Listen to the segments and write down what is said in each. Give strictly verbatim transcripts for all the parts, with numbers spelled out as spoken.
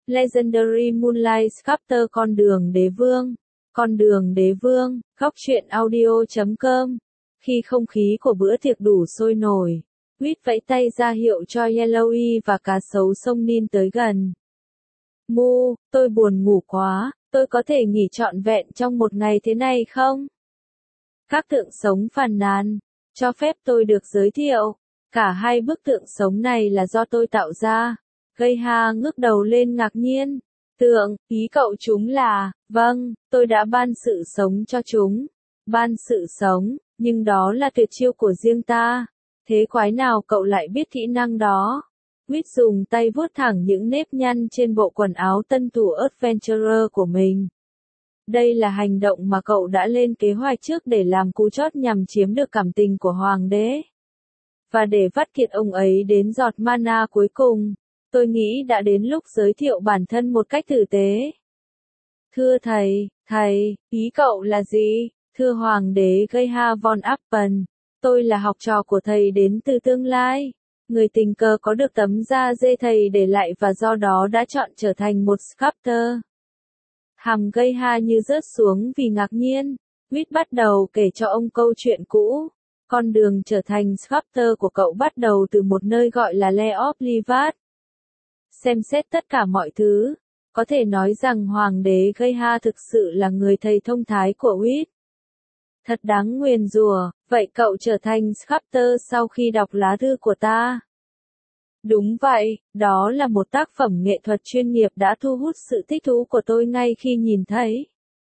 Legendary Moonlight Sculptor con đường đế vương. Con đường đế vương, góc truyện audio chấm com. Khi không khí của bữa tiệc đủ sôi nổi, Whit vẫy tay ra hiệu cho Yellowy và cá sấu sông Nin tới gần. Mu, tôi buồn ngủ quá, tôi có thể nghỉ trọn vẹn trong một ngày thế này không? Các tượng sống phàn nàn, cho phép tôi được giới thiệu. Cả hai bức tượng sống này là do tôi tạo ra. Geisha ngước đầu lên ngạc nhiên. Tượng, ý cậu chúng là, vâng, tôi đã ban sự sống cho chúng. Ban sự sống, nhưng đó là tuyệt chiêu của riêng ta. Thế quái nào cậu lại biết kỹ năng đó? Whit dùng tay vuốt thẳng những nếp nhăn trên bộ quần áo tân thủ Adventurer của mình. Đây là hành động mà cậu đã lên kế hoạch trước để làm cú chót nhằm chiếm được cảm tình của Hoàng đế. Và để vắt kiệt ông ấy đến giọt mana cuối cùng, tôi nghĩ đã đến lúc giới thiệu bản thân một cách tử tế. Thưa thầy, thầy, ý cậu là gì? Thưa Hoàng đế Geisha von Appen, tôi là học trò của thầy đến từ tương lai. Người tình cờ có được tấm da dê thầy để lại và do đó đã chọn trở thành một sculptor. Hàm Geisha như rớt xuống vì ngạc nhiên. Whit bắt đầu kể cho ông câu chuyện cũ. Con đường trở thành sculptor của cậu bắt đầu từ một nơi gọi là Le of Livat. Xem xét tất cả mọi thứ, có thể nói rằng Hoàng đế Geisha thực sự là người thầy thông thái của Whit. Thật đáng nguyền rủa, vậy cậu trở thành sculptor sau khi đọc lá thư của ta. Đúng vậy, đó là một tác phẩm nghệ thuật chuyên nghiệp đã thu hút sự thích thú của tôi ngay khi nhìn thấy.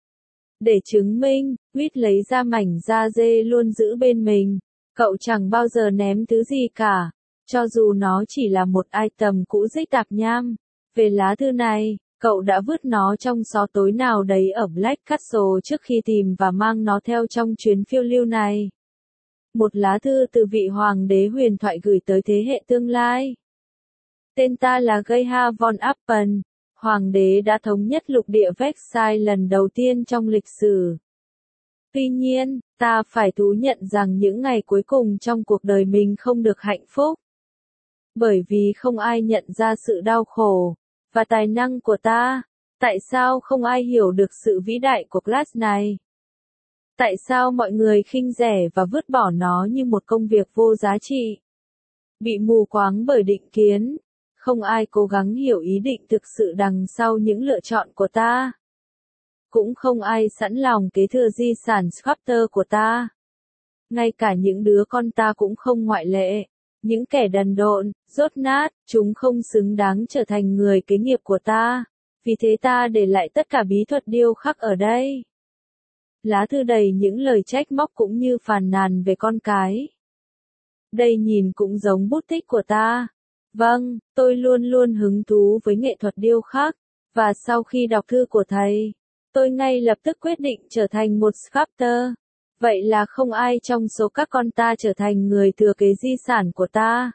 Để chứng minh, Whit lấy ra mảnh da dê luôn giữ bên mình. Cậu chẳng bao giờ ném thứ gì cả, cho dù nó chỉ là một item cũ rích tạp nham. Về lá thư này, cậu đã vứt nó trong xó tối nào đấy ở Black Castle trước khi tìm và mang nó theo trong chuyến phiêu lưu này. Một lá thư từ vị hoàng đế huyền thoại gửi tới thế hệ tương lai. Tên ta là Geisha von Appen. Hoàng đế đã thống nhất lục địa Versailles lần đầu tiên trong lịch sử. Tuy nhiên, ta phải thú nhận rằng những ngày cuối cùng trong cuộc đời mình không được hạnh phúc. Bởi vì không ai nhận ra sự đau khổ và tài năng của ta. Tại sao không ai hiểu được sự vĩ đại của class này? Tại sao mọi người khinh rẻ và vứt bỏ nó như một công việc vô giá trị? Bị mù quáng bởi định kiến. Không ai cố gắng hiểu ý định thực sự đằng sau những lựa chọn của ta. Cũng không ai sẵn lòng kế thừa di sản sculptor của ta. Ngay cả những đứa con ta cũng không ngoại lệ. Những kẻ đần độn, dốt nát, chúng không xứng đáng trở thành người kế nghiệp của ta. Vì thế ta để lại tất cả bí thuật điêu khắc ở đây. Lá thư đầy những lời trách móc cũng như phàn nàn về con cái. Đây nhìn cũng giống bút tích của ta. Vâng, tôi luôn luôn hứng thú với nghệ thuật điêu khắc, và sau khi đọc thư của thầy, tôi ngay lập tức quyết định trở thành một sculptor. Vậy là không ai trong số các con ta trở thành người thừa kế di sản của ta.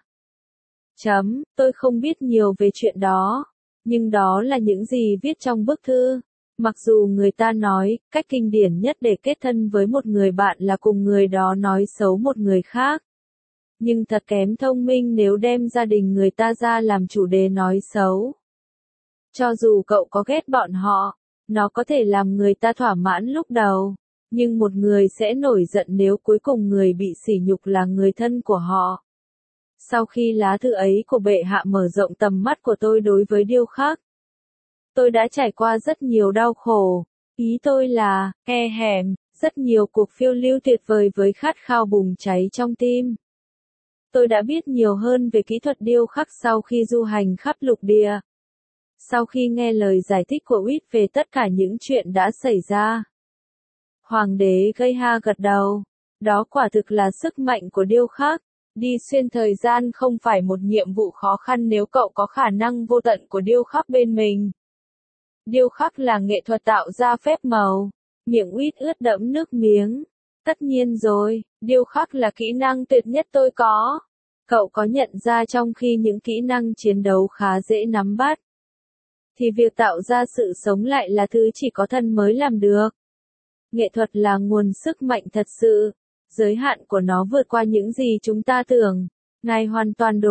Chấm, tôi không biết nhiều về chuyện đó, nhưng đó là những gì viết trong bức thư. Mặc dù người ta nói, cách kinh điển nhất để kết thân với một người bạn là cùng người đó nói xấu một người khác. Nhưng thật kém thông minh nếu đem gia đình người ta ra làm chủ đề nói xấu. Cho dù cậu có ghét bọn họ, nó có thể làm người ta thỏa mãn lúc đầu, nhưng một người sẽ nổi giận nếu cuối cùng người bị sỉ nhục là người thân của họ. Sau khi lá thư ấy của bệ hạ mở rộng tầm mắt của tôi đối với điêu khắc, tôi đã trải qua rất nhiều đau khổ. Ý tôi là, e hèm, rất nhiều cuộc phiêu lưu tuyệt vời với khát khao bùng cháy trong tim. Tôi đã biết nhiều hơn về kỹ thuật điêu khắc sau khi du hành khắp lục địa. Sau khi nghe lời giải thích của Whit về tất cả những chuyện đã xảy ra. Hoàng đế Geisha gật đầu. Đó quả thực là sức mạnh của điêu khắc. Đi xuyên thời gian không phải một nhiệm vụ khó khăn nếu cậu có khả năng vô tận của điêu khắc bên mình. Điêu khắc là nghệ thuật tạo ra phép màu. Miệng Whit ướt đẫm nước miếng. Tất nhiên rồi, điêu khắc là kỹ năng tuyệt nhất tôi có. Cậu có nhận ra trong khi những kỹ năng chiến đấu khá dễ nắm bắt, thì việc tạo ra sự sống lại là thứ chỉ có thần mới làm được. Nghệ thuật là nguồn sức mạnh thật sự. Giới hạn của nó vượt qua những gì chúng ta tưởng. Ngài hoàn toàn đúng.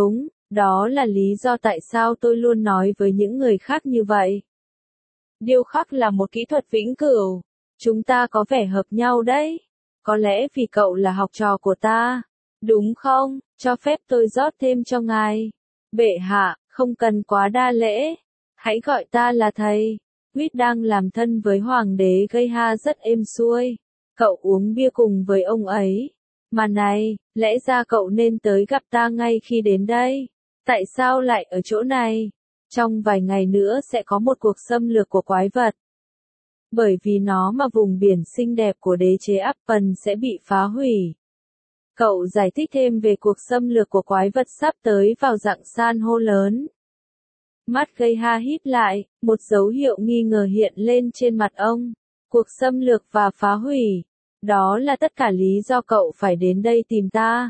Đó là lý do tại sao tôi luôn nói với những người khác như vậy. Điêu khắc là một kỹ thuật vĩnh cửu. Chúng ta có vẻ hợp nhau đấy. Có lẽ vì cậu là học trò của ta. Đúng không? Cho phép tôi rót thêm cho ngài. Bệ hạ, không cần quá đa lễ. Hãy gọi ta là thầy. Huyết đang làm thân với hoàng đế Geha rất êm xuôi. Cậu uống bia cùng với ông ấy. Mà này, lẽ ra cậu nên tới gặp ta ngay khi đến đây. Tại sao lại ở chỗ này? Trong vài ngày nữa sẽ có một cuộc xâm lược của quái vật. Bởi vì nó mà vùng biển xinh đẹp của đế chế Appen sẽ bị phá hủy. Cậu giải thích thêm về cuộc xâm lược của quái vật sắp tới vào dạng san hô lớn. Mắt Geha híp lại, một dấu hiệu nghi ngờ hiện lên trên mặt ông. Cuộc xâm lược và phá hủy. Đó là tất cả lý do cậu phải đến đây tìm ta.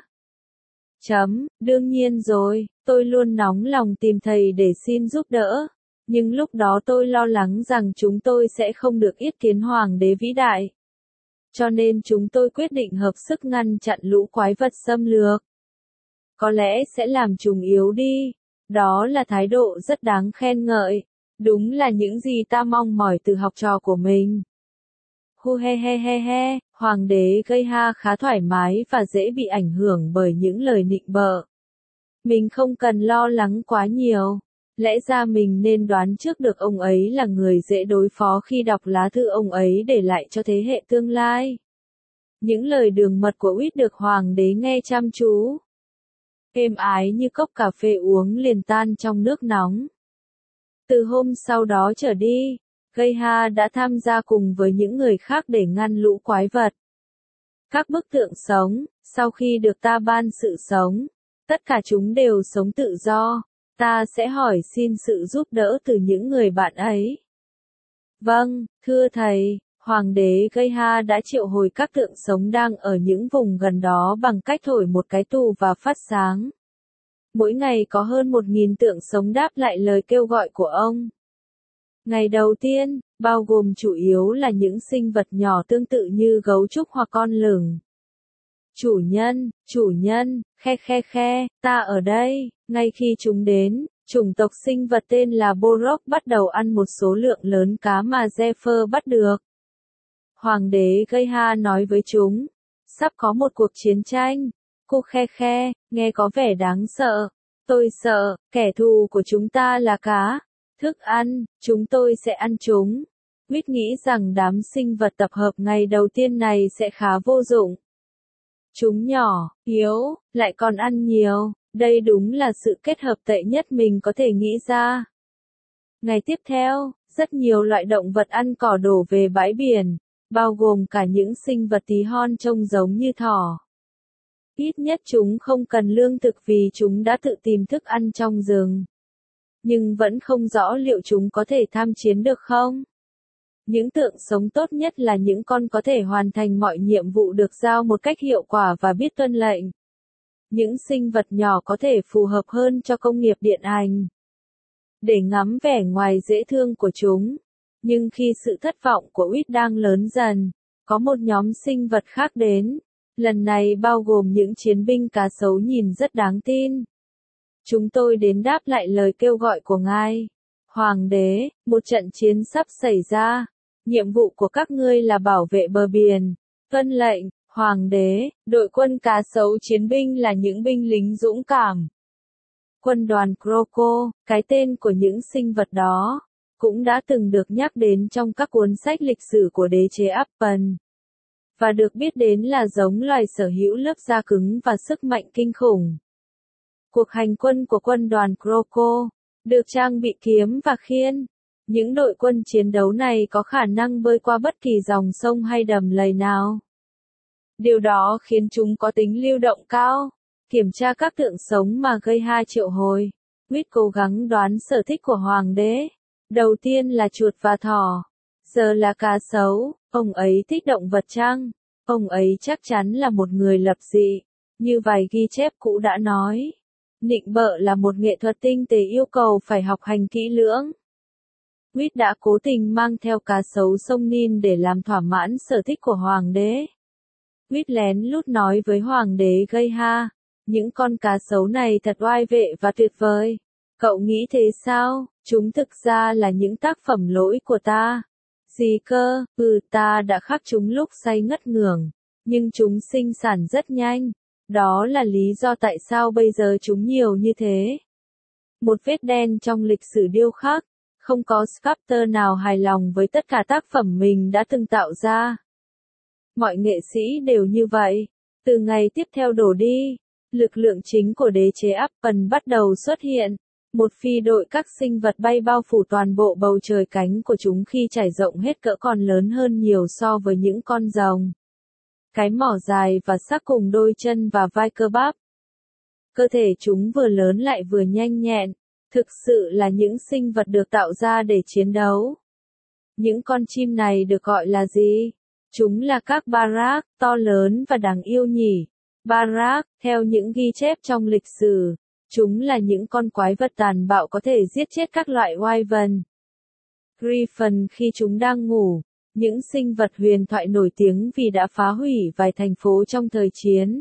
Chấm, đương nhiên rồi, tôi luôn nóng lòng tìm thầy để xin giúp đỡ. Nhưng lúc đó tôi lo lắng rằng chúng tôi sẽ không được yết kiến hoàng đế vĩ đại. Cho nên chúng tôi quyết định hợp sức ngăn chặn lũ quái vật xâm lược. Có lẽ sẽ làm chúng yếu đi. Đó là thái độ rất đáng khen ngợi. Đúng là những gì ta mong mỏi từ học trò của mình. Hu he he he he, hoàng đế Geha khá thoải mái và dễ bị ảnh hưởng bởi những lời nịnh bợ. Mình không cần lo lắng quá nhiều. Lẽ ra mình nên đoán trước được ông ấy là người dễ đối phó khi đọc lá thư ông ấy để lại cho thế hệ tương lai. Những lời đường mật của Uýt được hoàng đế nghe chăm chú. Êm ái như cốc cà phê uống liền tan trong nước nóng. Từ hôm sau đó trở đi, Geha đã tham gia cùng với những người khác để ngăn lũ quái vật. Các bức tượng sống, sau khi được ta ban sự sống, tất cả chúng đều sống tự do. Ta sẽ hỏi xin sự giúp đỡ từ những người bạn ấy. Vâng, thưa thầy, hoàng đế Geha đã triệu hồi các tượng sống đang ở những vùng gần đó bằng cách thổi một cái tù và phát sáng. Mỗi ngày có hơn một nghìn tượng sống đáp lại lời kêu gọi của ông. Ngày đầu tiên, bao gồm chủ yếu là những sinh vật nhỏ tương tự như gấu trúc hoặc con lửng. Chủ nhân, chủ nhân, khe khe khe, ta ở đây. Ngay khi chúng đến, chủng tộc sinh vật tên là Borok bắt đầu ăn một số lượng lớn cá mà Zephyr bắt được. Hoàng đế Geha nói với chúng, sắp có một cuộc chiến tranh. Cô khe khe, nghe có vẻ đáng sợ. Tôi sợ, kẻ thù của chúng ta là cá. Thức ăn, chúng tôi sẽ ăn chúng. Uýt nghĩ rằng đám sinh vật tập hợp ngày đầu tiên này sẽ khá vô dụng. Chúng nhỏ, yếu, lại còn ăn nhiều. Đây đúng là sự kết hợp tệ nhất mình có thể nghĩ ra. Ngày tiếp theo, rất nhiều loại động vật ăn cỏ đổ về bãi biển, bao gồm cả những sinh vật tí hon trông giống như thỏ. Ít nhất chúng không cần lương thực vì chúng đã tự tìm thức ăn trong rừng. Nhưng vẫn không rõ liệu chúng có thể tham chiến được không? Những tượng sống tốt nhất là những con có thể hoàn thành mọi nhiệm vụ được giao một cách hiệu quả và biết tuân lệnh. Những sinh vật nhỏ có thể phù hợp hơn cho công nghiệp điện ảnh. Để ngắm vẻ ngoài dễ thương của chúng. Nhưng khi sự thất vọng của Uýt đang lớn dần, có một nhóm sinh vật khác đến. Lần này bao gồm những chiến binh cá sấu nhìn rất đáng tin. Chúng tôi đến đáp lại lời kêu gọi của ngài. Hoàng đế, một trận chiến sắp xảy ra. Nhiệm vụ của các ngươi là bảo vệ bờ biển. Tuân lệnh, hoàng đế, đội quân cá sấu chiến binh là những binh lính dũng cảm. Quân đoàn Croco, cái tên của những sinh vật đó, cũng đã từng được nhắc đến trong các cuốn sách lịch sử của đế chế Appen. Và được biết đến là giống loài sở hữu lớp da cứng và sức mạnh kinh khủng. Cuộc hành quân của quân đoàn Croco, được trang bị kiếm và khiên. Những đội quân chiến đấu này có khả năng bơi qua bất kỳ dòng sông hay đầm lầy nào. Điều đó khiến chúng có tính lưu động cao. Kiểm tra các tượng sống mà Geha triệu hồi. Uýt cố gắng đoán sở thích của hoàng đế. Đầu tiên là chuột và thỏ. Giờ là cá sấu. Ông ấy thích động vật chăng? Ông ấy chắc chắn là một người lập dị. Như vài ghi chép cũ đã nói. Nịnh bợ là một nghệ thuật tinh tế yêu cầu phải học hành kỹ lưỡng. Uýt đã cố tình mang theo cá sấu sông Nin để làm thỏa mãn sở thích của hoàng đế. Uýt lén lút nói với hoàng đế Geha, Những con cá sấu này thật oai vệ và tuyệt vời. Cậu nghĩ thế sao? Chúng thực ra là những tác phẩm lỗi của ta. Gì cơ? Ừ, ta đã khắc chúng lúc say ngất ngưởng. Nhưng chúng sinh sản rất nhanh. Đó là lý do tại sao bây giờ chúng nhiều như thế. Một vết đen trong lịch sử điêu khắc. Không có sculptor nào hài lòng với tất cả tác phẩm mình đã từng tạo ra. Mọi nghệ sĩ đều như vậy. Từ ngày tiếp theo đổ đi, lực lượng chính của đế chế Appen bắt đầu xuất hiện. Một phi đội các sinh vật bay bao phủ toàn bộ bầu trời, cánh của chúng khi trải rộng hết cỡ còn lớn hơn nhiều so với những con rồng. Cái mỏ dài và sắc cùng đôi chân và vai cơ bắp. Cơ thể chúng vừa lớn lại vừa nhanh nhẹn. Thực sự là những sinh vật được tạo ra để chiến đấu. Những con chim này được gọi là gì? Chúng là các Barak, to lớn và đáng yêu nhỉ. Barak, theo những ghi chép trong lịch sử, chúng là những con quái vật tàn bạo có thể giết chết các loại wyvern. Griffin khi chúng đang ngủ, những sinh vật huyền thoại nổi tiếng vì đã phá hủy vài thành phố trong thời chiến.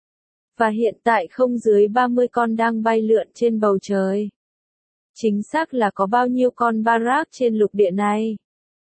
Và hiện tại không dưới ba mươi con đang bay lượn trên bầu trời. Chính xác là có bao nhiêu con Barak trên lục địa này?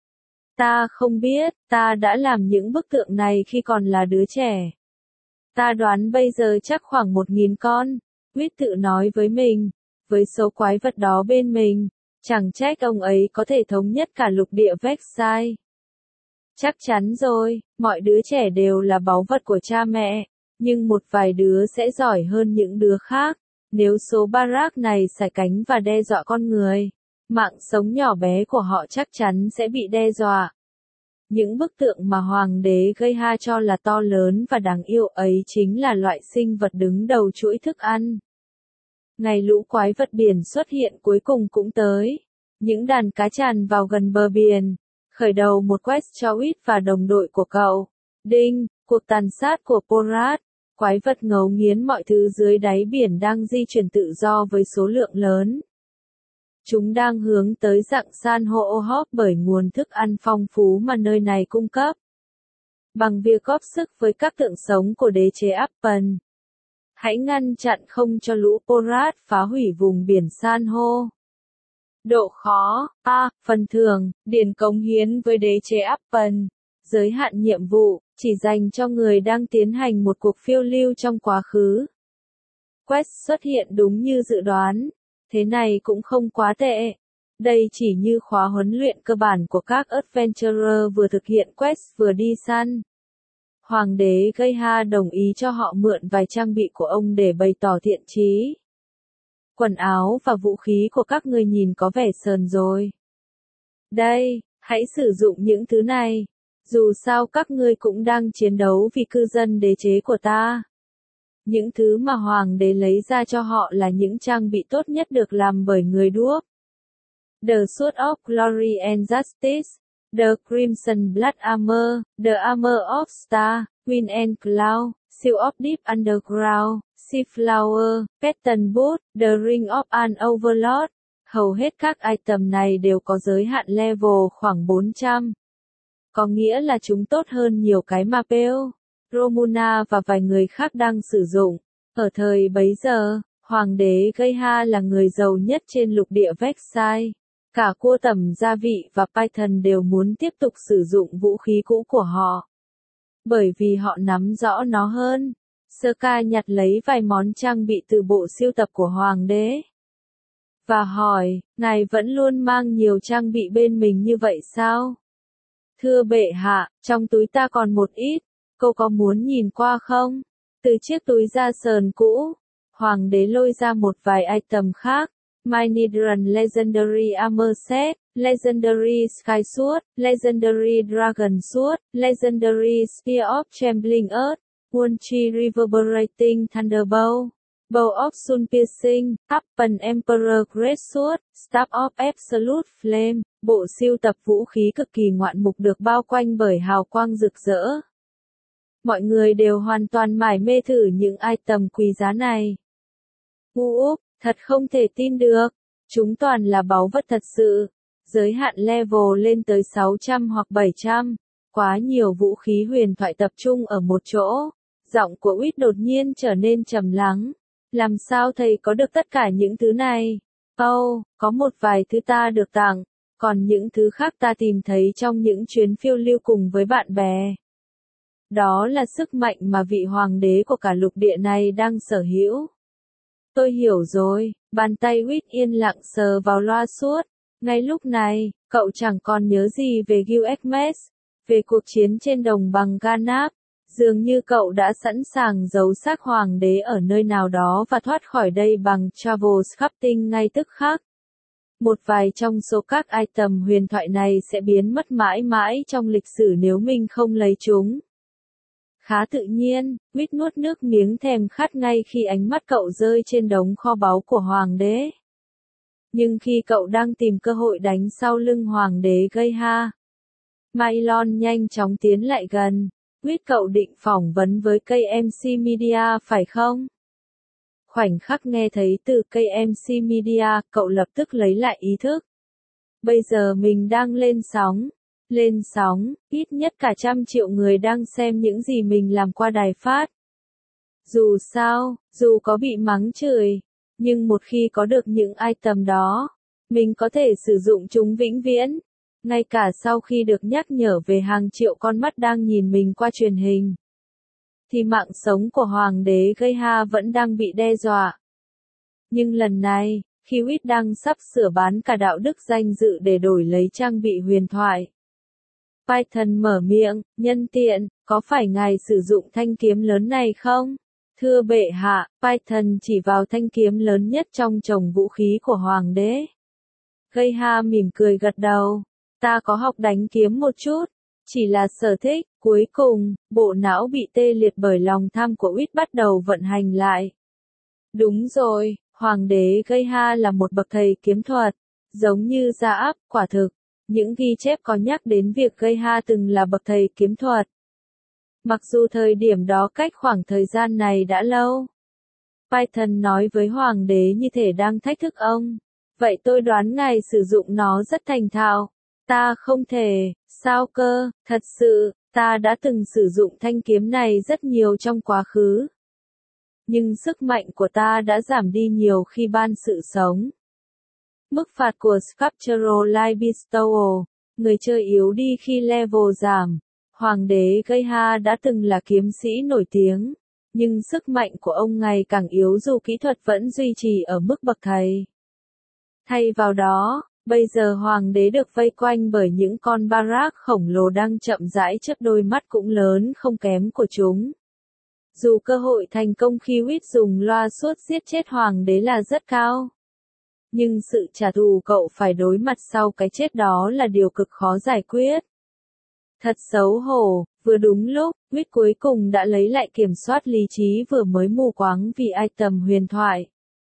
Ta không biết, ta đã làm những bức tượng này khi còn là đứa trẻ. Ta đoán bây giờ chắc khoảng một nghìn con. Huyết tự nói với mình, với số quái vật đó bên mình, chẳng trách ông ấy có thể thống nhất cả lục địa Vexai. Chắc chắn rồi, mọi đứa trẻ đều là báu vật của cha mẹ, nhưng một vài đứa sẽ giỏi hơn những đứa khác. Nếu số Barak này sải cánh và đe dọa con người, mạng sống nhỏ bé của họ chắc chắn sẽ bị đe dọa. Những bức tượng mà hoàng đế Geha cho là to lớn và đáng yêu ấy chính là loại sinh vật đứng đầu chuỗi thức ăn. Ngày lũ quái vật biển xuất hiện cuối cùng cũng tới. Những đàn cá tràn vào gần bờ biển, khởi đầu một quest cho Whit và đồng đội của cậu. Đinh, cuộc tàn sát của Porat. Quái vật ngấu nghiến mọi thứ dưới đáy biển đang di chuyển tự do với số lượng lớn. Chúng đang hướng tới dạng san hô hop bởi nguồn thức ăn phong phú mà nơi này cung cấp. Bằng việc góp sức với các tượng sống của đế chế Appen, hãy ngăn chặn không cho lũ Porat phá hủy vùng biển san hô. Độ khó: A. Phần thưởng, điền cống hiến với đế chế Appen. Giới hạn nhiệm vụ, chỉ dành cho người đang tiến hành một cuộc phiêu lưu trong quá khứ. Quest xuất hiện đúng như dự đoán. Thế này cũng không quá tệ. Đây chỉ như khóa huấn luyện cơ bản của các adventurer vừa thực hiện quest vừa đi săn. Hoàng đế Geha đồng ý cho họ mượn vài trang bị của ông để bày tỏ thiện chí. Quần áo và vũ khí của các ngươi nhìn có vẻ sờn rồi. Đây, hãy sử dụng những thứ này. Dù sao các ngươi cũng đang chiến đấu vì cư dân đế chế của ta. Những thứ mà hoàng đế lấy ra cho họ là những trang bị tốt nhất được làm bởi người đuốc. The Sword of Glory and Justice, The Crimson Blood Armor, The Armor of Star, Wind and Cloud, Shield of Deep Underground, Seaflower, Pattern Boot, The Ring of an Overlord. Hầu hết các item này đều có giới hạn level khoảng bốn trăm. Có nghĩa là chúng tốt hơn nhiều cái mà Peo, Romuna và vài người khác đang sử dụng. Ở thời bấy giờ, Hoàng đế Geha là người giàu nhất trên lục địa Vexai. Cả cua tẩm gia vị và Python đều muốn tiếp tục sử dụng vũ khí cũ của họ. Bởi vì họ nắm rõ nó hơn. Sơ-ca nhặt lấy vài món trang bị từ bộ sưu tập của Hoàng đế. Và hỏi, ngài vẫn luôn mang nhiều trang bị bên mình như vậy sao? Thưa bệ hạ, trong túi ta còn một ít, cô có muốn nhìn qua không? Từ chiếc túi da sờn cũ, Hoàng đế lôi ra một vài item khác. Mynidran Legendary Armor Set, Legendary Sky Sword, Legendary Dragon Sword, Legendary Spear of Trembling Earth, Wonchi Reverberating Thunderbolt, Bow of Sun Piercing, Appen Emperor Great Sword, Staff of Absolute Flame. Bộ sưu tập vũ khí cực kỳ ngoạn mục được bao quanh bởi hào quang rực rỡ. Mọi người đều hoàn toàn mải mê thử những item quý giá này. Úp, thật không thể tin được. Chúng toàn là báu vật thật sự. Giới hạn level lên tới sáu trăm hoặc bảy trăm. Quá nhiều vũ khí huyền thoại tập trung ở một chỗ. Giọng của Uýt đột nhiên trở nên trầm lắng. Làm sao thầy có được tất cả những thứ này? Oh, có một vài thứ ta được tặng, còn những thứ khác ta tìm thấy trong những chuyến phiêu lưu cùng với bạn bè. Đó là sức mạnh mà vị hoàng đế của cả lục địa này đang sở hữu. Tôi hiểu rồi, bàn tay Uýt yên lặng sờ vào loa suốt. Ngay lúc này, cậu chẳng còn nhớ gì về Gilgamesh, về cuộc chiến trên đồng bằng Ganap. Dường như cậu đã sẵn sàng giấu xác hoàng đế ở nơi nào đó và thoát khỏi đây bằng travel crafting ngay tức khắc. Một vài trong số các item huyền thoại này sẽ biến mất mãi mãi trong lịch sử nếu mình không lấy chúng. Khá tự nhiên, Uýt nuốt nước miếng thèm khát ngay khi ánh mắt cậu rơi trên đống kho báu của hoàng đế. Nhưng khi cậu đang tìm cơ hội đánh sau lưng hoàng đế Geha, Mylon nhanh chóng tiến lại gần. Uýt, cậu định phỏng vấn với ca em xê Media phải không? Khoảnh khắc nghe thấy từ ca em xê Media, cậu lập tức lấy lại ý thức. Bây giờ mình đang lên sóng. Lên sóng, ít nhất cả trăm triệu người đang xem những gì mình làm qua đài phát. Dù sao, dù có bị mắng chửi, nhưng một khi có được những item đó, mình có thể sử dụng chúng vĩnh viễn. Ngay cả sau khi được nhắc nhở về hàng triệu con mắt đang nhìn mình qua truyền hình, thì mạng sống của hoàng đế Geha vẫn đang bị đe dọa. Nhưng lần này, khi Uýt đang sắp sửa bán cả đạo đức danh dự để đổi lấy trang bị huyền thoại, Python mở miệng, nhân tiện, có phải ngài sử dụng thanh kiếm lớn này không? Thưa bệ hạ, Python chỉ vào thanh kiếm lớn nhất trong chồng vũ khí của hoàng đế. Geha mỉm cười gật đầu. Ta có học đánh kiếm một chút, chỉ là sở thích. Cuối cùng, bộ não bị tê liệt bởi lòng tham của Uýt bắt đầu vận hành lại. Đúng rồi, hoàng đế Geha là một bậc thầy kiếm thuật, giống như Gia Áp, quả thực. Những ghi chép có nhắc đến việc Geha từng là bậc thầy kiếm thuật. Mặc dù thời điểm đó cách khoảng thời gian này đã lâu. Python nói với hoàng đế như thể đang thách thức ông. Vậy tôi đoán ngài sử dụng nó rất thành thạo. Ta không thể, sao cơ, thật sự, ta đã từng sử dụng thanh kiếm này rất nhiều trong quá khứ. Nhưng sức mạnh của ta đã giảm đi nhiều khi ban sự sống. Mức phạt của Sculptural Light Bestowal, người chơi yếu đi khi level giảm. Hoàng đế Geha đã từng là kiếm sĩ nổi tiếng, nhưng sức mạnh của ông ngày càng yếu dù kỹ thuật vẫn duy trì ở mức bậc thầy. Thay vào đó, bây giờ hoàng đế được vây quanh bởi những con Barak khổng lồ đang chậm rãi chớp đôi mắt cũng lớn không kém của chúng. Dù cơ hội thành công khi Uýt dùng loa suốt giết chết hoàng đế là rất cao, nhưng sự trả thù cậu phải đối mặt sau cái chết đó là điều cực khó giải quyết. Thật xấu hổ, vừa đúng lúc, Uýt cuối cùng đã lấy lại kiểm soát lý trí vừa mới mù quáng vì item huyền thoại.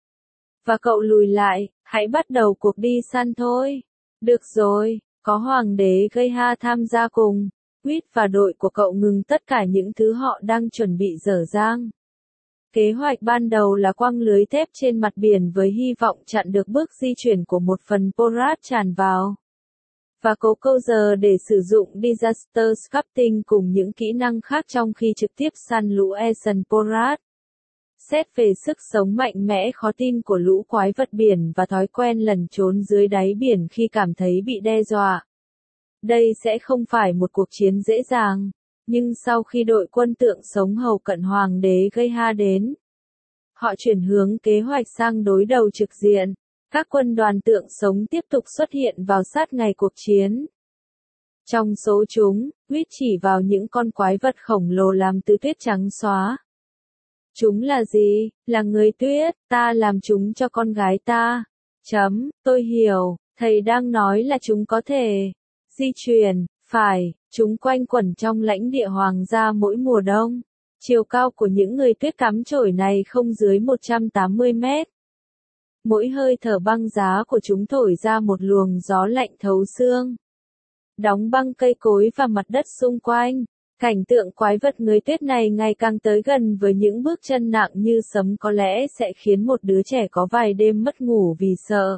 Và cậu lùi lại, hãy bắt đầu cuộc đi săn thôi. Được rồi, có hoàng đế Geha tham gia cùng, Uýt và đội của cậu ngừng tất cả những thứ họ đang chuẩn bị dở dang. Kế hoạch ban đầu là quăng lưới thép trên mặt biển với hy vọng chặn được bước di chuyển của một phần Porat tràn vào. Và cố câu giờ để sử dụng Disaster Sculpting cùng những kỹ năng khác trong khi trực tiếp săn lũ Ocean Porat. Xét về sức sống mạnh mẽ khó tin của lũ quái vật biển và thói quen lẩn trốn dưới đáy biển khi cảm thấy bị đe dọa. Đây sẽ không phải một cuộc chiến dễ dàng, nhưng sau khi đội quân tượng sống hầu cận hoàng đế Geha đến, họ chuyển hướng kế hoạch sang đối đầu trực diện. Các quân đoàn tượng sống tiếp tục xuất hiện vào sát ngày cuộc chiến. Trong số chúng, Uýt chỉ vào những con quái vật khổng lồ làm từ tuyết trắng xóa. Chúng là gì? Là người tuyết, ta làm chúng cho con gái ta. Chấm, tôi hiểu, thầy đang nói là chúng có thể di chuyển, phải, chúng quanh quẩn trong lãnh địa hoàng gia mỗi mùa đông. Chiều cao của những người tuyết cắm chổi này không dưới một trăm tám mươi mét. Mỗi hơi thở băng giá của chúng thổi ra một luồng gió lạnh thấu xương, đóng băng cây cối và mặt đất xung quanh. Cảnh tượng quái vật người tuyết này ngày càng tới gần với những bước chân nặng như sấm có lẽ sẽ khiến một đứa trẻ có vài đêm mất ngủ vì sợ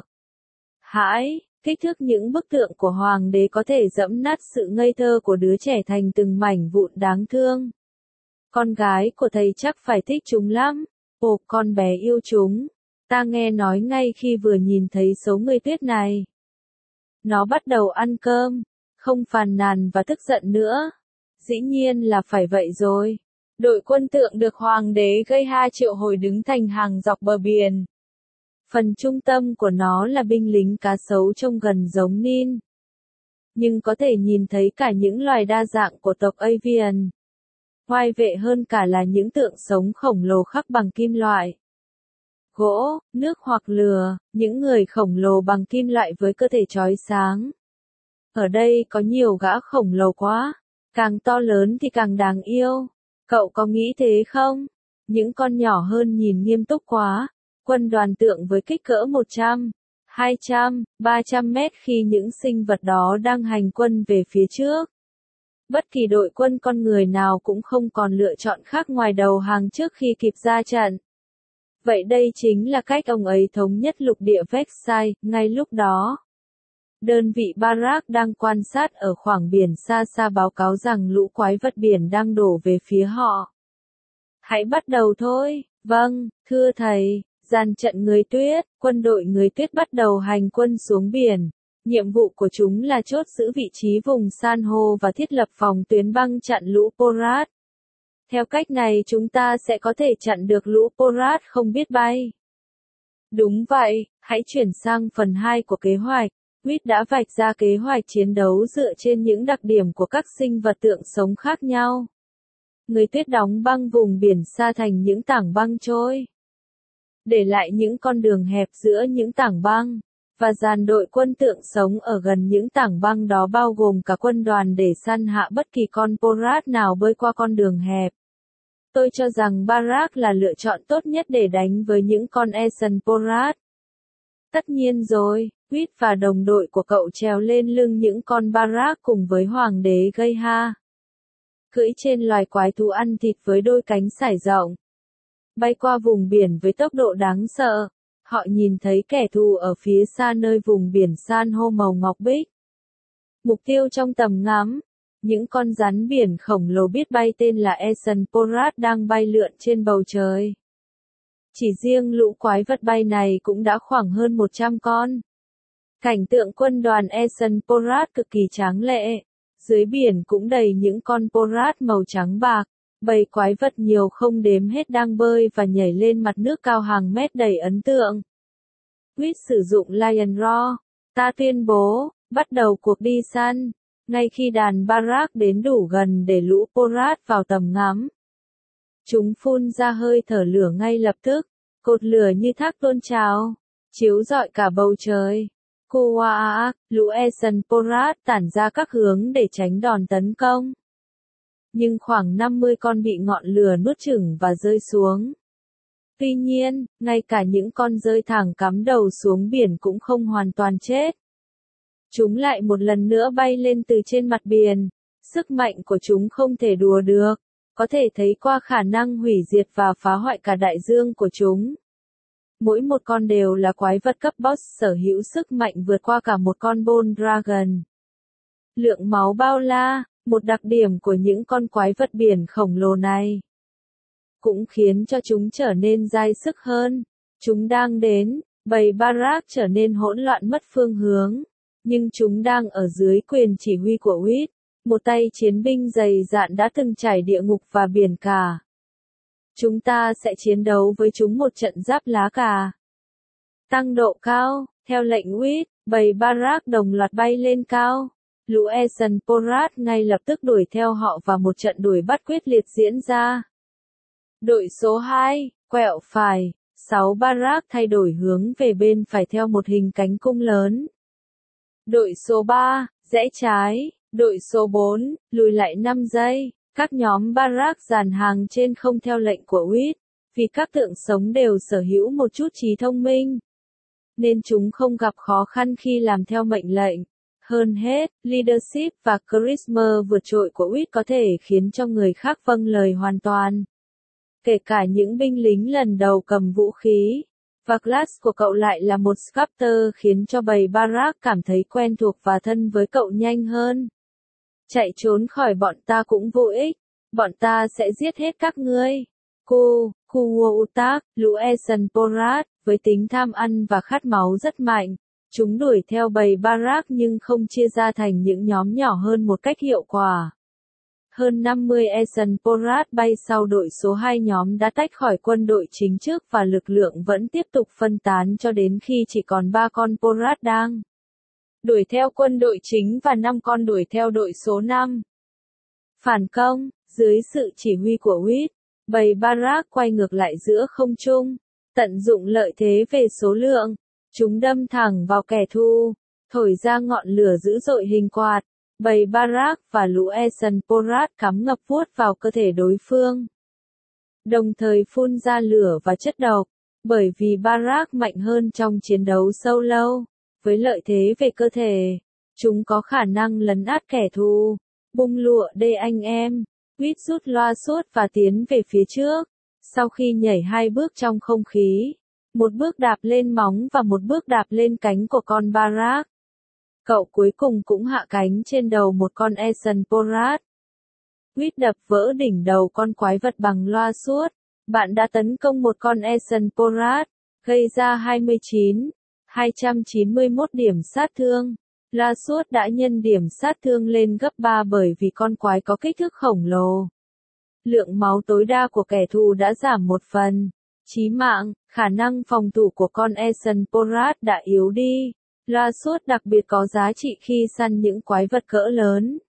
hãi. Kích thước những bức tượng của hoàng đế có thể dẫm nát sự ngây thơ của đứa trẻ thành từng mảnh vụn đáng thương. Con gái của thầy chắc phải thích chúng lắm. Ồ, con bé yêu chúng. Ta nghe nói ngay khi vừa nhìn thấy số người tuyết này. Nó bắt đầu ăn cơm, không phàn nàn và tức giận nữa. Dĩ nhiên là phải vậy rồi. Đội quân tượng được hoàng đế gây ha triệu hồi đứng thành hàng dọc bờ biển. Phần trung tâm của nó là binh lính cá sấu trông gần giống Nin. Nhưng có thể nhìn thấy cả những loài đa dạng của tộc Avian. Oai vệ hơn cả là những tượng sống khổng lồ khắc bằng kim loại, gỗ, nước hoặc lửa, những người khổng lồ bằng kim loại với cơ thể chói sáng. Ở đây có nhiều gã khổng lồ quá, càng to lớn thì càng đáng yêu. Cậu có nghĩ thế không? Những con nhỏ hơn nhìn nghiêm túc quá. Quân đoàn tượng với kích cỡ một trăm, hai trăm, ba trăm mét khi những sinh vật đó đang hành quân về phía trước. Bất kỳ đội quân con người nào cũng không còn lựa chọn khác ngoài đầu hàng trước khi kịp ra trận. Vậy đây chính là cách ông ấy thống nhất lục địa Versailles, ngay lúc đó. Đơn vị Barak đang quan sát ở khoảng biển xa xa báo cáo rằng lũ quái vật biển đang đổ về phía họ. Hãy bắt đầu thôi. Vâng, thưa thầy. Dàn trận người tuyết, quân đội người tuyết bắt đầu hành quân xuống biển. Nhiệm vụ của chúng là chốt giữ vị trí vùng san hô và thiết lập phòng tuyến băng chặn lũ Porat. Theo cách này chúng ta sẽ có thể chặn được lũ Porat không biết bay. Đúng vậy, hãy chuyển sang phần hai của kế hoạch. Whit đã vạch ra kế hoạch chiến đấu dựa trên những đặc điểm của các sinh vật tượng sống khác nhau. Người tuyết đóng băng vùng biển xa thành những tảng băng trôi, để lại những con đường hẹp giữa những tảng băng, và dàn đội quân tượng sống ở gần những tảng băng đó bao gồm cả quân đoàn để săn hạ bất kỳ con Porat nào bơi qua con đường hẹp. Tôi cho rằng Barak là lựa chọn tốt nhất để đánh với những con Esan Porat. Tất nhiên rồi, Whit và đồng đội của cậu trèo lên lưng những con Barak cùng với hoàng đế Geha. Cưỡi trên loài quái thú ăn thịt với đôi cánh sải rộng. Bay qua vùng biển với tốc độ đáng sợ. Họ nhìn thấy kẻ thù ở phía xa nơi vùng biển san hô màu ngọc bích. Mục tiêu trong tầm ngắm. Những con rắn biển khổng lồ biết bay tên là Esan Porat đang bay lượn trên bầu trời. Chỉ riêng lũ quái vật bay này cũng đã khoảng hơn một trăm con. Cảnh tượng quân đoàn Esan Porat cực kỳ tráng lệ. Dưới biển cũng đầy những con Porat màu trắng bạc. Bầy quái vật nhiều không đếm hết đang bơi và nhảy lên mặt nước cao hàng mét đầy ấn tượng. Whit sử dụng Lion Roar. Ta tuyên bố, bắt đầu cuộc đi săn. Ngay khi đàn Barak đến đủ gần để lũ Porat vào tầm ngắm. Chúng phun ra hơi thở lửa ngay lập tức. Cột lửa như thác tuôn trào, chiếu rọi cả bầu trời. Koa, lũ Esan Porat tản ra các hướng để tránh đòn tấn công. Nhưng khoảng năm mươi con bị ngọn lửa nuốt chửng và rơi xuống. Tuy nhiên, ngay cả những con rơi thẳng cắm đầu xuống biển cũng không hoàn toàn chết. Chúng lại một lần nữa bay lên từ trên mặt biển. Sức mạnh của chúng không thể đùa được. Có thể thấy qua khả năng hủy diệt và phá hoại cả đại dương của chúng. Mỗi một con đều là quái vật cấp boss sở hữu sức mạnh vượt qua cả một con Bone Dragon. Lượng máu bao la, một đặc điểm của những con quái vật biển khổng lồ này, cũng khiến cho chúng trở nên dai sức hơn. Chúng đang đến, bầy Barak trở nên hỗn loạn mất phương hướng. Nhưng chúng đang ở dưới quyền chỉ huy của Whit, một tay chiến binh dày dạn đã từng trải địa ngục và biển cả. Chúng ta sẽ chiến đấu với chúng một trận giáp lá cà. Tăng độ cao, theo lệnh Whit, bầy Barak đồng loạt bay lên cao. Lũ Esan Porat ngay lập tức đuổi theo họ và một trận đuổi bắt quyết liệt diễn ra. Đội số hai, quẹo phải, sáu Barak thay đổi hướng về bên phải theo một hình cánh cung lớn. Đội số ba, rẽ trái, đội số bốn, lùi lại năm giây. Các nhóm Barak dàn hàng trên không theo lệnh của Whit, vì các tượng sống đều sở hữu một chút trí thông minh, nên chúng không gặp khó khăn khi làm theo mệnh lệnh. Hơn hết, leadership và charisma vượt trội của Whit có thể khiến cho người khác vâng lời hoàn toàn. Kể cả những binh lính lần đầu cầm vũ khí. Và class của cậu lại là một sculptor khiến cho bầy Barak cảm thấy quen thuộc và thân với cậu nhanh hơn. Chạy trốn khỏi bọn ta cũng vô ích. Bọn ta sẽ giết hết các ngươi. Cô, Kuwoutak, lũ Esenporat, với tính tham ăn và khát máu rất mạnh. Chúng đuổi theo bầy Barak nhưng không chia ra thành những nhóm nhỏ hơn một cách hiệu quả. Hơn năm mươi Esenporat bay sau đội số hai nhóm đã tách khỏi quân đội chính trước và lực lượng vẫn tiếp tục phân tán cho đến khi chỉ còn ba con Porat đang đuổi theo quân đội chính và năm con đuổi theo đội số năm. Phản công, dưới sự chỉ huy của Wit, bầy Barak quay ngược lại giữa không trung, tận dụng lợi thế về số lượng. Chúng đâm thẳng vào kẻ thù, thổi ra ngọn lửa dữ dội hình quạt. Bầy Barak và lũ Esenporat cắm ngập vuốt vào cơ thể đối phương, đồng thời phun ra lửa và chất độc. Bởi vì Barak mạnh hơn trong chiến đấu sâu lâu, với lợi thế về cơ thể, chúng có khả năng lấn át kẻ thù. Bung lụa đây anh em, Wit rút loa suốt và tiến về phía trước. Sau khi nhảy hai bước trong không khí, một bước đạp lên móng và một bước đạp lên cánh của con Barak, cậu cuối cùng cũng hạ cánh trên đầu một con Esenporat. Wit đập vỡ đỉnh đầu con quái vật bằng loa suốt. Bạn đã tấn công một con Esenporat, gây ra hai mươi chín, hai trăm chín mươi mốt điểm sát thương. Loa suốt đã nhân điểm sát thương lên gấp ba bởi vì con quái có kích thước khổng lồ. Lượng máu tối đa của kẻ thù đã giảm một phần. Chí mạng, khả năng phòng thủ của con Esenporat đã yếu đi. Loa suốt đặc biệt có giá trị khi săn những quái vật cỡ lớn.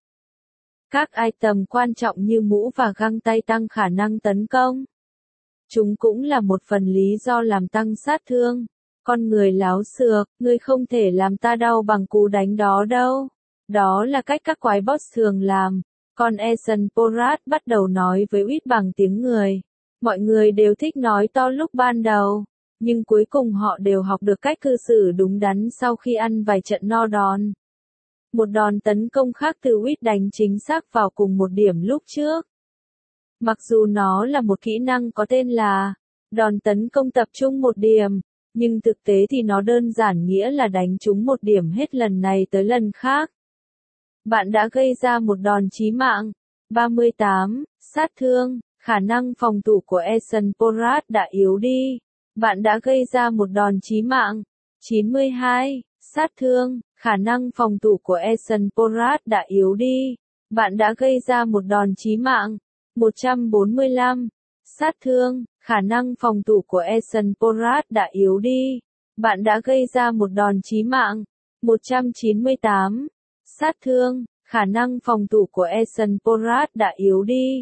Các item quan trọng như mũ và găng tay tăng khả năng tấn công. Chúng cũng là một phần lý do làm tăng sát thương. Con người láo xược, ngươi không thể làm ta đau bằng cú đánh đó đâu. Đó là cách các quái boss thường làm. Con Esenporat bắt đầu nói với Wit bằng tiếng người. Mọi người đều thích nói to lúc ban đầu, nhưng cuối cùng họ đều học được cách cư xử đúng đắn sau khi ăn vài trận no đòn. Một đòn tấn công khác từ Wit đánh chính xác vào cùng một điểm lúc trước. Mặc dù nó là một kỹ năng có tên là đòn tấn công tập trung một điểm, nhưng thực tế thì nó đơn giản nghĩa là đánh trúng một điểm hết lần này tới lần khác. Bạn đã gây ra một đòn chí mạng. ba mươi tám, sát thương, khả năng phòng thủ của Esenporat đã yếu đi. Bạn đã gây ra một đòn chí mạng. chín mươi hai, sát thương, khả năng phòng thủ của Esenporat đã yếu đi. Bạn đã gây ra một đòn chí mạng. một trăm bốn mươi lăm, sát thương, khả năng phòng thủ của Esenporat đã yếu đi. Bạn đã gây ra một đòn chí mạng. một trăm chín mươi tám, sát thương, khả năng phòng thủ của Esenporat đã yếu đi.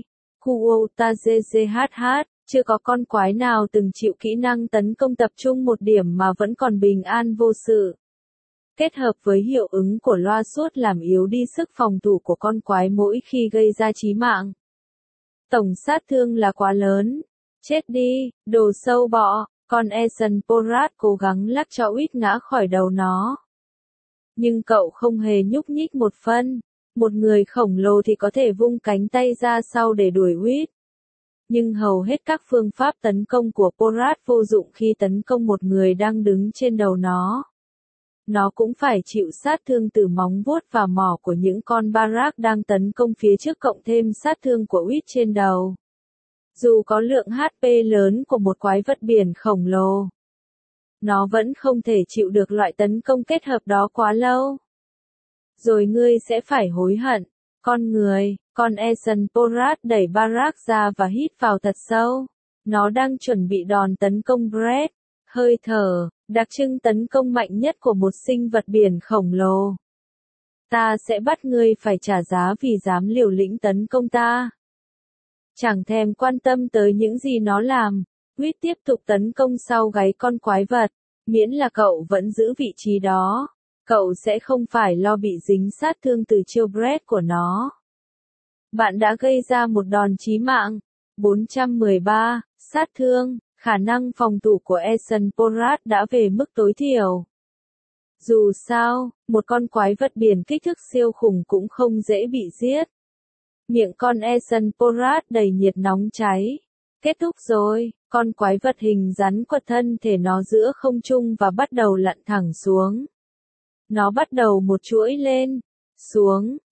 Kuwoutak, chưa có con quái nào từng chịu kỹ năng tấn công tập trung một điểm mà vẫn còn bình an vô sự. Kết hợp với hiệu ứng của loa suốt làm yếu đi sức phòng thủ của con quái mỗi khi gây ra chí mạng. Tổng sát thương là quá lớn. Chết đi, đồ sâu bọ, con Esenporat cố gắng lắc cho Wit ngã khỏi đầu nó. Nhưng cậu không hề nhúc nhích một phân. Một người khổng lồ thì có thể vung cánh tay ra sau để đuổi Wit. Nhưng hầu hết các phương pháp tấn công của Porat vô dụng khi tấn công một người đang đứng trên đầu nó. Nó cũng phải chịu sát thương từ móng vuốt và mỏ của những con Barak đang tấn công phía trước cộng thêm sát thương của Wit trên đầu. Dù có lượng hát pê lớn của một quái vật biển khổng lồ, nó vẫn không thể chịu được loại tấn công kết hợp đó quá lâu. Rồi ngươi sẽ phải hối hận. Con người, con Esenporat đẩy Barak ra và hít vào thật sâu. Nó đang chuẩn bị đòn tấn công Breath, hơi thở, đặc trưng tấn công mạnh nhất của một sinh vật biển khổng lồ. Ta sẽ bắt ngươi phải trả giá vì dám liều lĩnh tấn công ta. Chẳng thèm quan tâm tới những gì nó làm, Wit tiếp tục tấn công sau gáy con quái vật, miễn là cậu vẫn giữ vị trí đó. Cậu sẽ không phải lo bị dính sát thương từ chiêu Breath của nó. Bạn đã gây ra một đòn chí mạng. bốn trăm mười ba, sát thương, khả năng phòng thủ của Esenporat đã về mức tối thiểu. Dù sao, một con quái vật biển kích thước siêu khủng cũng không dễ bị giết. Miệng con Esenporat đầy nhiệt nóng cháy. Kết thúc rồi, con quái vật hình rắn quật thân thể nó giữa không trung và bắt đầu lặn thẳng xuống. Nó bắt đầu một chuỗi lên, xuống,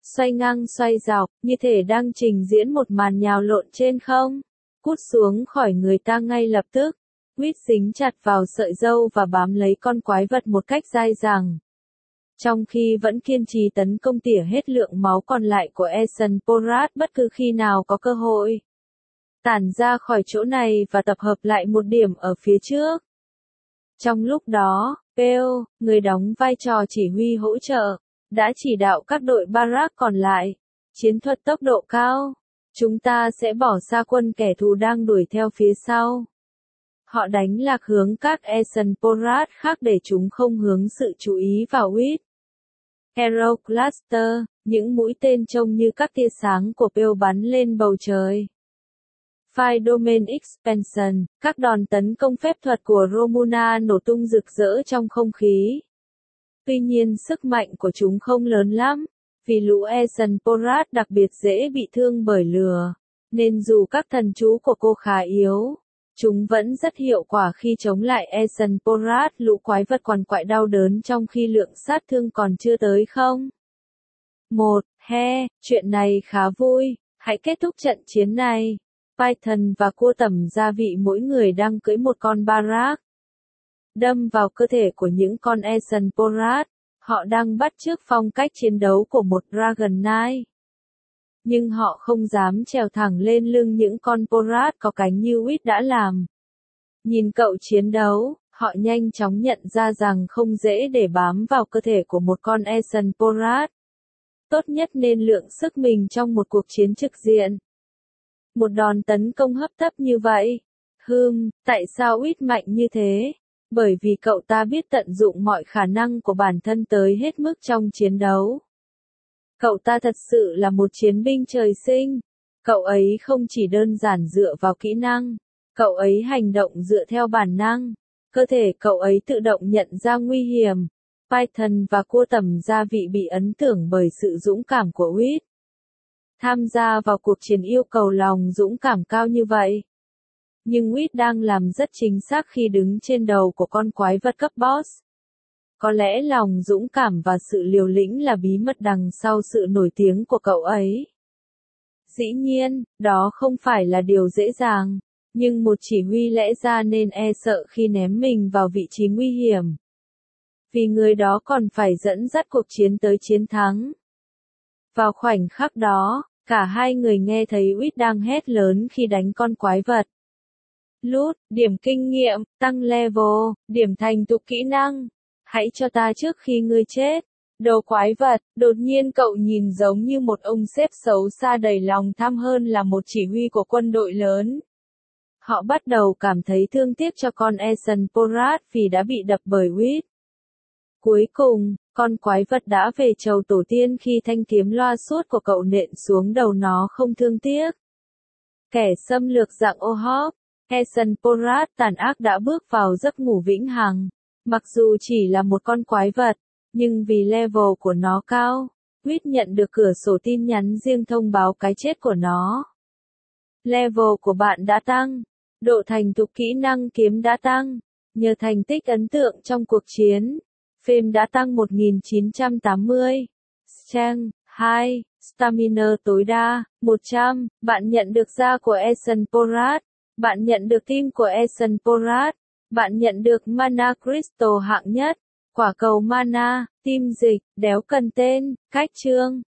xoay ngang xoay dọc, như thể đang trình diễn một màn nhào lộn trên không. Cút xuống khỏi người ta ngay lập tức. Quýt dính chặt vào sợi râu và bám lấy con quái vật một cách dai dẳng. Trong khi vẫn kiên trì tấn công tỉa hết lượng máu còn lại của Ethan Porat bất cứ khi nào có cơ hội. Tản ra khỏi chỗ này và tập hợp lại một điểm ở phía trước. Trong lúc đó, Peel, người đóng vai trò chỉ huy hỗ trợ, đã chỉ đạo các đội Barak còn lại. Chiến thuật tốc độ cao. Chúng ta sẽ bỏ xa quân kẻ thù đang đuổi theo phía sau. Họ đánh lạc hướng các Ethan Porat khác để chúng không hướng sự chú ý vào Quýt. Hero Cluster, những mũi tên trông như các tia sáng của Peel bắn lên bầu trời. Fire Domain Expansion, các đòn tấn công phép thuật của Romuna nổ tung rực rỡ trong không khí. Tuy nhiên sức mạnh của chúng không lớn lắm, vì lũ Ethan Porat đặc biệt dễ bị thương bởi lửa, nên dù các thần chú của cô khá yếu, chúng vẫn rất hiệu quả khi chống lại Ethan Porat, lũ quái vật quằn quại đau đớn trong khi lượng sát thương còn chưa tới không. một. He, chuyện này khá vui, hãy kết thúc trận chiến này. Python và cua tẩm gia vị mỗi người đang cưỡi một con Barak. Đâm vào cơ thể của những con Ethan Porat, họ đang bắt chước phong cách chiến đấu của một Dragon Knight. Nhưng họ không dám trèo thẳng lên lưng những con Porat có cánh như Quýt đã làm. Nhìn cậu chiến đấu, họ nhanh chóng nhận ra rằng không dễ để bám vào cơ thể của một con Ethan Porat. Tốt nhất nên lượng sức mình trong một cuộc chiến trực diện. Một đòn tấn công hấp tấp như vậy. Hừm, tại sao Quýt mạnh như thế? Bởi vì cậu ta biết tận dụng mọi khả năng của bản thân tới hết mức trong chiến đấu. Cậu ta thật sự là một chiến binh trời sinh. Cậu ấy không chỉ đơn giản dựa vào kỹ năng. Cậu ấy hành động dựa theo bản năng. Cơ thể cậu ấy tự động nhận ra nguy hiểm. Python và cua tẩm gia vị bị ấn tượng bởi sự dũng cảm của Quýt. Tham gia vào cuộc chiến yêu cầu lòng dũng cảm cao như vậy. Nhưng Quýt đang làm rất chính xác khi đứng trên đầu của con quái vật cấp boss. Có lẽ lòng dũng cảm và sự liều lĩnh là bí mật đằng sau sự nổi tiếng của cậu ấy. Dĩ nhiên, đó không phải là điều dễ dàng, nhưng một chỉ huy lẽ ra nên e sợ khi ném mình vào vị trí nguy hiểm. Vì người đó còn phải dẫn dắt cuộc chiến tới chiến thắng. Vào khoảnh khắc đó, cả hai người nghe thấy Quýt đang hét lớn khi đánh con quái vật. Loot, điểm kinh nghiệm, tăng level, điểm thành thục kỹ năng. Hãy cho ta trước khi ngươi chết. Đồ quái vật, đột nhiên cậu nhìn giống như một ông sếp xấu xa đầy lòng tham hơn là một chỉ huy của quân đội lớn. Họ bắt đầu cảm thấy thương tiếc cho con Ethan Porat vì đã bị đập bởi Quýt. Cuối cùng, con quái vật đã về chầu tổ tiên khi thanh kiếm loa suốt của cậu nện xuống đầu nó không thương tiếc. Kẻ xâm lược dạng ô hóp, Ethan Porat tàn ác đã bước vào giấc ngủ vĩnh hằng. Mặc dù chỉ là một con quái vật, nhưng vì level của nó cao, Quýt nhận được cửa sổ tin nhắn riêng thông báo cái chết của nó. Level của bạn đã tăng. Độ thành thục kỹ năng kiếm đã tăng. Nhờ thành tích ấn tượng trong cuộc chiến, Fame đã tăng một nghìn chín trăm tám mươi. Strength, hai. Stamina tối đa, một trăm. Bạn nhận được da của Ethan Porat. Bạn nhận được tim của Ethan Porat. Bạn nhận được Mana Crystal hạng nhất. Quả cầu mana, tim dịch, đéo cần tên, cách chương.